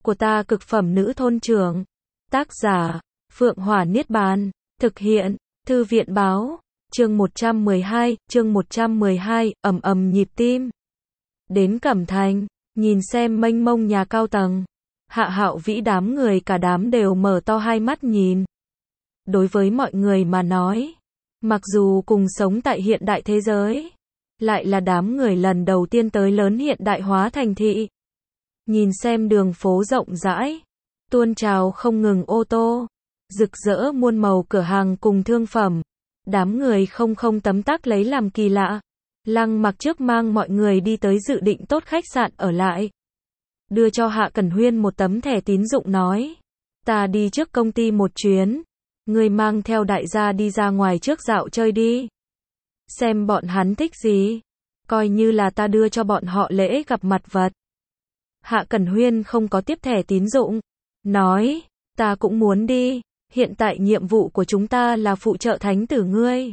của ta cực phẩm nữ thôn trưởng. Tác giả, Phượng Hỏa Niết Bàn. Thực hiện, Thư viện Báo. Chương 112, ầm ầm nhịp tim. Đến Cẩm Thành, nhìn xem mênh mông nhà cao tầng. Hạ Hạo Vĩ đám người cả đám đều mở to hai mắt nhìn. Đối với mọi người mà nói, mặc dù cùng sống tại hiện đại thế giới, lại là đám người lần đầu tiên tới lớn hiện đại hóa thành thị. Nhìn xem đường phố rộng rãi, tuôn trào không ngừng ô tô, rực rỡ muôn màu cửa hàng cùng thương phẩm. Đám người không tấm tắc lấy làm kỳ lạ. Lăng Mặc trước mang mọi người đi tới dự định tốt khách sạn ở lại. Đưa cho Hạ Cẩn Huyên một tấm thẻ tín dụng nói. Ta đi trước công ty một chuyến. Ngươi mang theo đại gia đi ra ngoài trước dạo chơi đi. Xem bọn hắn thích gì. Coi như là ta đưa cho bọn họ lễ gặp mặt vật. Hạ Cẩn Huyên không có tiếp thẻ tín dụng. Nói, ta cũng muốn đi. Hiện tại nhiệm vụ của chúng ta là phụ trợ thánh tử ngươi.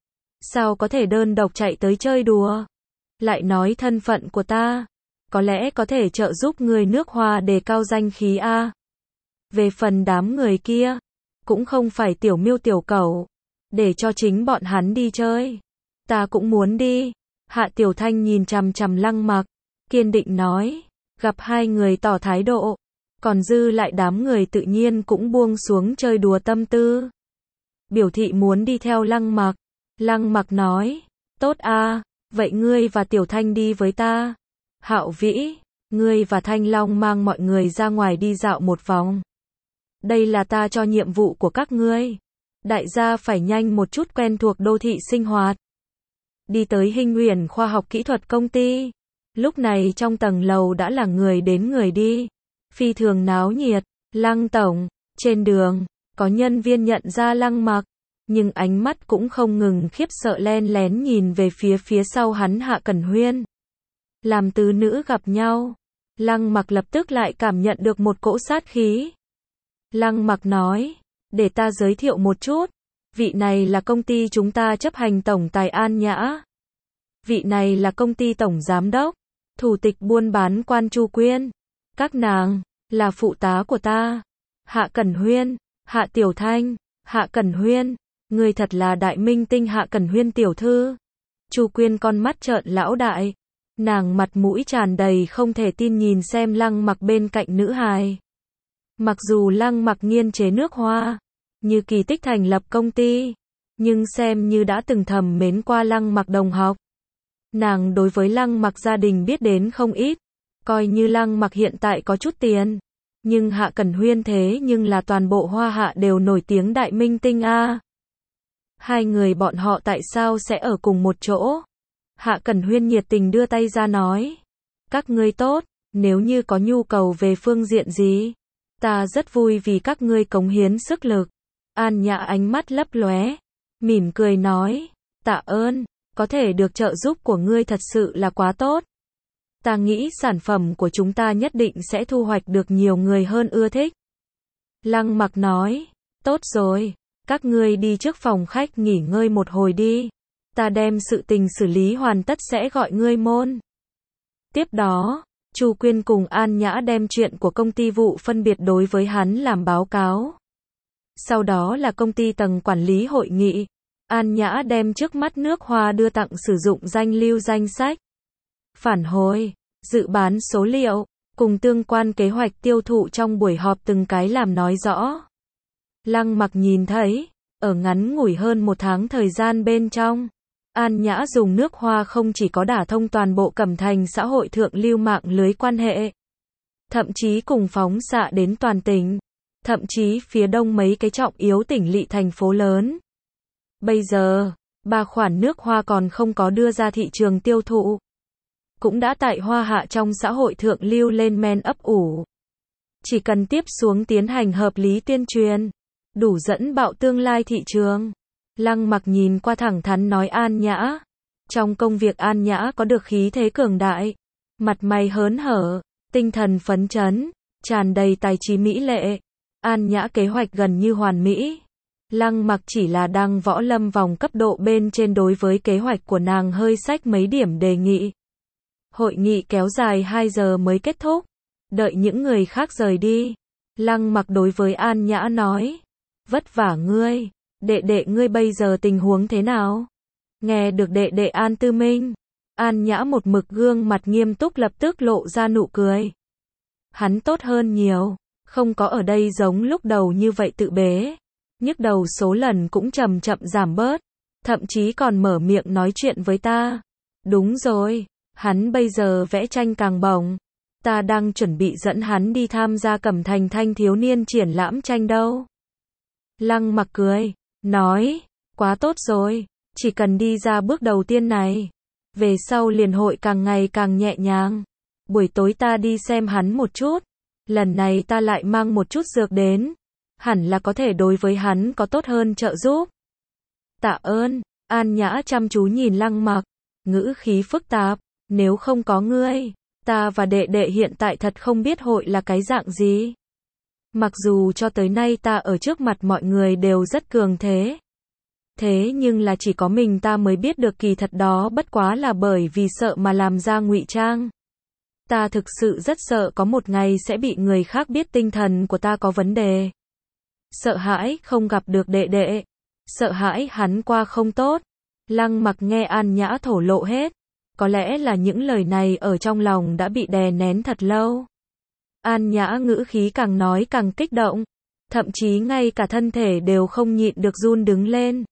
Sao có thể đơn độc chạy tới chơi đùa? Lại nói thân phận của ta. Có lẽ có thể trợ giúp người nước Hoa đề cao danh khí a. Về phần đám người kia, cũng không phải tiểu miêu tiểu cẩu. Để cho chính bọn hắn đi chơi. Ta cũng muốn đi. Hạ Tiểu Thanh nhìn chằm chằm Lăng Mặc, kiên định nói. Gặp hai người tỏ thái độ. Còn dư lại đám người tự nhiên cũng buông xuống chơi đùa tâm tư. Biểu thị muốn đi theo Lăng Mặc. Lăng Mặc nói. Tốt a, vậy ngươi và Tiểu Thanh đi với ta. Hạo Vĩ, ngươi và Thanh Long mang mọi người ra ngoài đi dạo một vòng. Đây là ta cho nhiệm vụ của các ngươi. Đại gia phải nhanh một chút quen thuộc đô thị sinh hoạt. Đi tới Hinh Uyển khoa học kỹ thuật công ty. Lúc này trong tầng lầu đã là người đến người đi. Phi thường náo nhiệt. Lăng tổng, trên đường, có nhân viên nhận ra Lăng Mặc. Nhưng ánh mắt cũng không ngừng khiếp sợ len lén nhìn về phía sau hắn Hạ Cẩn Huyên. Làm tứ nữ gặp nhau. Lăng Mặc lập tức lại cảm nhận được một cỗ sát khí. Lăng Mặc nói, để ta giới thiệu một chút. Vị này là công ty chúng ta chấp hành tổng tài An Nhã. Vị này là công ty tổng giám đốc, thủ tịch buôn bán Quan Chu Quyên. Các nàng, là phụ tá của ta. Hạ Cẩn Huyên, Hạ Tiểu Thanh, Hạ Cẩn Huyên. Người thật là đại minh tinh Hạ Cẩn Huyên tiểu thư. Chu Quyên con mắt trợn lão đại. Nàng mặt mũi tràn đầy không thể tin nhìn xem Lăng Mặc bên cạnh nữ hài. Mặc dù Lăng Mặc nghiên chế nước Hoa, như kỳ tích thành lập công ty, nhưng xem như đã từng thầm mến qua Lăng Mặc đồng học. Nàng đối với Lăng Mặc gia đình biết đến không ít, coi như Lăng Mặc hiện tại có chút tiền. Nhưng Hạ Cẩn Huyên thế nhưng là toàn bộ Hoa Hạ đều nổi tiếng đại minh tinh a. Hai người bọn họ tại sao sẽ ở cùng một chỗ? Hạ Cẩn Huyên nhiệt tình đưa tay ra nói. Các ngươi tốt, nếu như có nhu cầu về phương diện gì, ta rất vui vì các ngươi cống hiến sức lực. An Nhã ánh mắt lấp lóe, mỉm cười nói. Tạ ơn, có thể được trợ giúp của ngươi thật sự là quá tốt. Ta nghĩ sản phẩm của chúng ta nhất định sẽ thu hoạch được nhiều người hơn ưa thích. Lăng Mặc nói. Tốt rồi, các ngươi đi trước phòng khách nghỉ ngơi một hồi đi. Ta đem sự tình xử lý hoàn tất sẽ gọi ngươi môn. Tiếp đó, Chu Quyên cùng An Nhã đem chuyện của công ty vụ phân biệt đối với hắn làm báo cáo. Sau đó là công ty tầng quản lý hội nghị. An Nhã đem trước mắt nước Hoa đưa tặng sử dụng danh lưu danh sách. Phản hồi, dự bán số liệu, cùng tương quan kế hoạch tiêu thụ trong buổi họp từng cái làm nói rõ. Lăng Mặc nhìn thấy, ở ngắn ngủi hơn một tháng thời gian bên trong, An Nhã dùng nước Hoa không chỉ có đả thông toàn bộ Cẩm Thành xã hội thượng lưu mạng lưới quan hệ, thậm chí cùng phóng xạ đến toàn tỉnh, thậm chí phía đông mấy cái trọng yếu tỉnh lỵ thành phố lớn. Bây giờ, 3 khoản nước Hoa còn không có đưa ra thị trường tiêu thụ, cũng đã tại Hoa Hạ trong xã hội thượng lưu lên men ấp ủ. Chỉ cần tiếp xuống tiến hành hợp lý tuyên truyền, đủ dẫn bạo tương lai thị trường. Lăng Mặc nhìn qua thẳng thắn nói An Nhã. Trong công việc An Nhã có được khí thế cường đại, mặt mày hớn hở, tinh thần phấn chấn, tràn đầy tài trí mỹ lệ. An Nhã kế hoạch gần như hoàn mỹ. Lăng Mặc chỉ là đang võ lâm vòng cấp độ bên trên đối với kế hoạch của nàng hơi sách mấy điểm đề nghị. Hội nghị kéo dài 2 giờ mới kết thúc. đợi những người khác rời đi. Lăng Mặc đối với An Nhã nói, vất vả ngươi, đệ đệ ngươi bây giờ tình huống thế nào? Nghe được đệ đệ An Tư Minh, An Nhã một mực gương mặt nghiêm túc lập tức lộ ra nụ cười. Hắn tốt hơn nhiều, không có ở đây giống lúc đầu như vậy tự bế, nhức đầu số lần cũng chậm chậm giảm bớt, thậm chí còn mở miệng nói chuyện với ta. Đúng rồi, hắn bây giờ vẽ tranh càng bổng, ta đang chuẩn bị dẫn hắn đi tham gia Cẩm Thành thanh thiếu niên triển lãm tranh đâu. Lăng Mặc cười, nói, quá tốt rồi, chỉ cần đi ra bước đầu tiên này, về sau liền hội càng ngày càng nhẹ nhàng. Buổi tối ta đi xem hắn một chút, lần này ta lại mang một chút dược đến, hẳn là có thể đối với hắn có tốt hơn trợ giúp. Tạ ơn, An Nhã chăm chú nhìn Lăng Mặc, ngữ khí phức tạp, nếu không có ngươi, ta và đệ đệ hiện tại thật không biết hội là cái dạng gì. Mặc dù cho tới nay ta ở trước mặt mọi người đều rất cường thế. Thế nhưng là chỉ có mình ta mới biết được kỳ thật đó bất quá là bởi vì sợ mà làm ra ngụy trang. Ta thực sự rất sợ có một ngày sẽ bị người khác biết tinh thần của ta có vấn đề. Sợ hãi không gặp được đệ đệ. Sợ hãi hắn qua không tốt. Lăng Mặc nghe An Nhã thổ lộ hết. Có lẽ là những lời này ở trong lòng đã bị đè nén thật lâu. An Nhã ngữ khí càng nói càng kích động. Thậm chí ngay cả thân thể đều không nhịn được run đứng lên.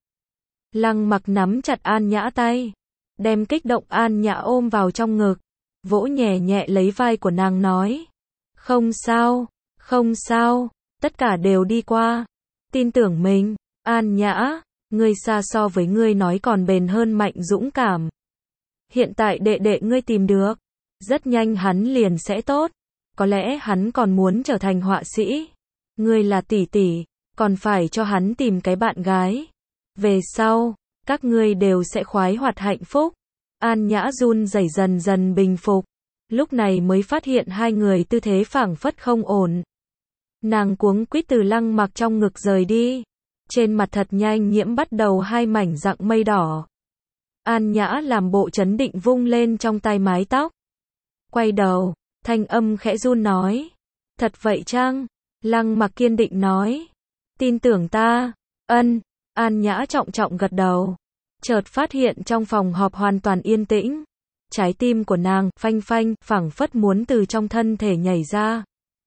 Lăng Mặc nắm chặt An Nhã tay. Đem kích động An Nhã ôm vào trong ngực. Vỗ nhẹ nhẹ lấy vai của nàng nói. Không sao, không sao, tất cả đều đi qua. Tin tưởng mình, An Nhã, ngươi xa so với ngươi nói còn bền hơn mạnh dũng cảm. Hiện tại đệ đệ ngươi tìm được, rất nhanh hắn liền sẽ tốt. Có lẽ hắn còn muốn trở thành họa sĩ. Ngươi là tỷ tỷ, còn phải cho hắn tìm cái bạn gái. Về sau, các ngươi đều sẽ khoái hoạt hạnh phúc. An Nhã run rẩy dần dần bình phục. Lúc này mới phát hiện hai người tư thế phảng phất không ổn. Nàng cuống quýt từ Lăng Mặc trong ngực rời đi. Trên mặt thật nhanh nhiễm bắt đầu hai mảnh dặng mây đỏ. An Nhã làm bộ trấn định vung lên trong tay mái tóc. Quay đầu, thanh âm khẽ run nói. Thật vậy chăng? Lăng Mặc kiên định nói. Tin tưởng ta. Ân. An Nhã trọng trọng gật đầu. Chợt phát hiện trong phòng họp hoàn toàn yên tĩnh. Trái tim của nàng phanh phanh, phảng phất muốn từ trong thân thể nhảy ra.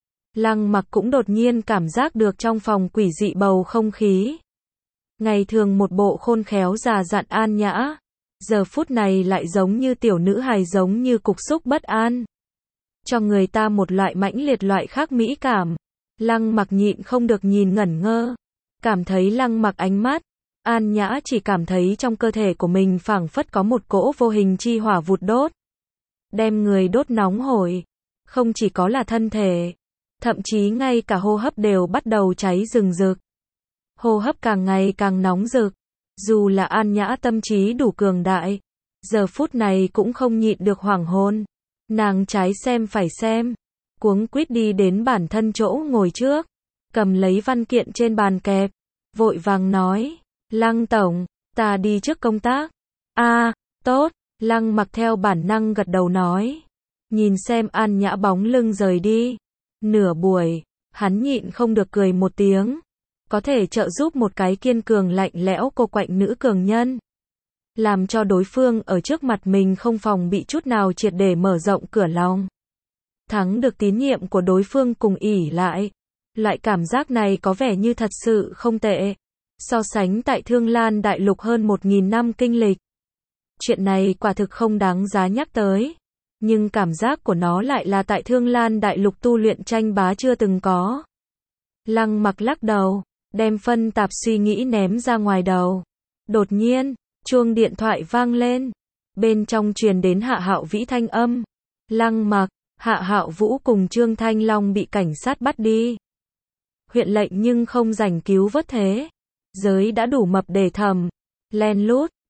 Lăng Mặc cũng đột nhiên cảm giác được trong phòng quỷ dị bầu không khí. Ngày thường một bộ khôn khéo già dặn An Nhã, giờ phút này lại giống như tiểu nữ hài, giống như cục súc bất an. Cho người ta một loại mãnh liệt loại khác mỹ cảm. Lăng Mặc nhịn không được nhìn ngẩn ngơ. Cảm thấy Lăng Mặc ánh mắt. An Nhã chỉ cảm thấy trong cơ thể của mình phảng phất có một cỗ vô hình chi hỏa vụt đốt. Đem người đốt nóng hổi. Không chỉ có là thân thể. Thậm chí ngay cả hô hấp đều bắt đầu cháy rừng rực. Hô hấp càng ngày càng nóng rực. Dù là An Nhã tâm trí đủ cường đại. Giờ phút này cũng không nhịn được hoảng hồn. Nàng trái xem phải xem. Cuống quýt đi đến bản thân chỗ ngồi trước. Cầm lấy văn kiện trên bàn kẹp. Vội vàng nói. Lăng tổng, ta đi trước công tác. Tốt, Lăng Mặc theo bản năng gật đầu nói. Nhìn xem An Nhã bóng lưng rời đi. Nửa buổi, hắn nhịn không được cười một tiếng. Có thể trợ giúp một cái kiên cường lạnh lẽo cô quạnh nữ cường nhân. Làm cho đối phương ở trước mặt mình không phòng bị chút nào, triệt để mở rộng cửa lòng. Thắng được tín nhiệm của đối phương cùng ỷ lại. Loại cảm giác này có vẻ như thật sự không tệ. So sánh tại Thương Lan Đại Lục hơn 1.000 năm kinh lịch. Chuyện này quả thực không đáng giá nhắc tới. Nhưng cảm giác của nó lại là tại Thương Lan Đại Lục tu luyện tranh bá chưa từng có. Lăng Mặc lắc đầu, đem phân tạp suy nghĩ ném ra ngoài đầu. Đột nhiên, chuông điện thoại vang lên. Bên trong truyền đến Hạ Hạo Vĩ thanh âm. Lăng Mặc, Hạ Hạo Vũ cùng Trương Thanh Long bị cảnh sát bắt đi. Huyện lệnh nhưng không rảnh cứu vớt thế. Giới đã đủ mập để thầm. Len lút,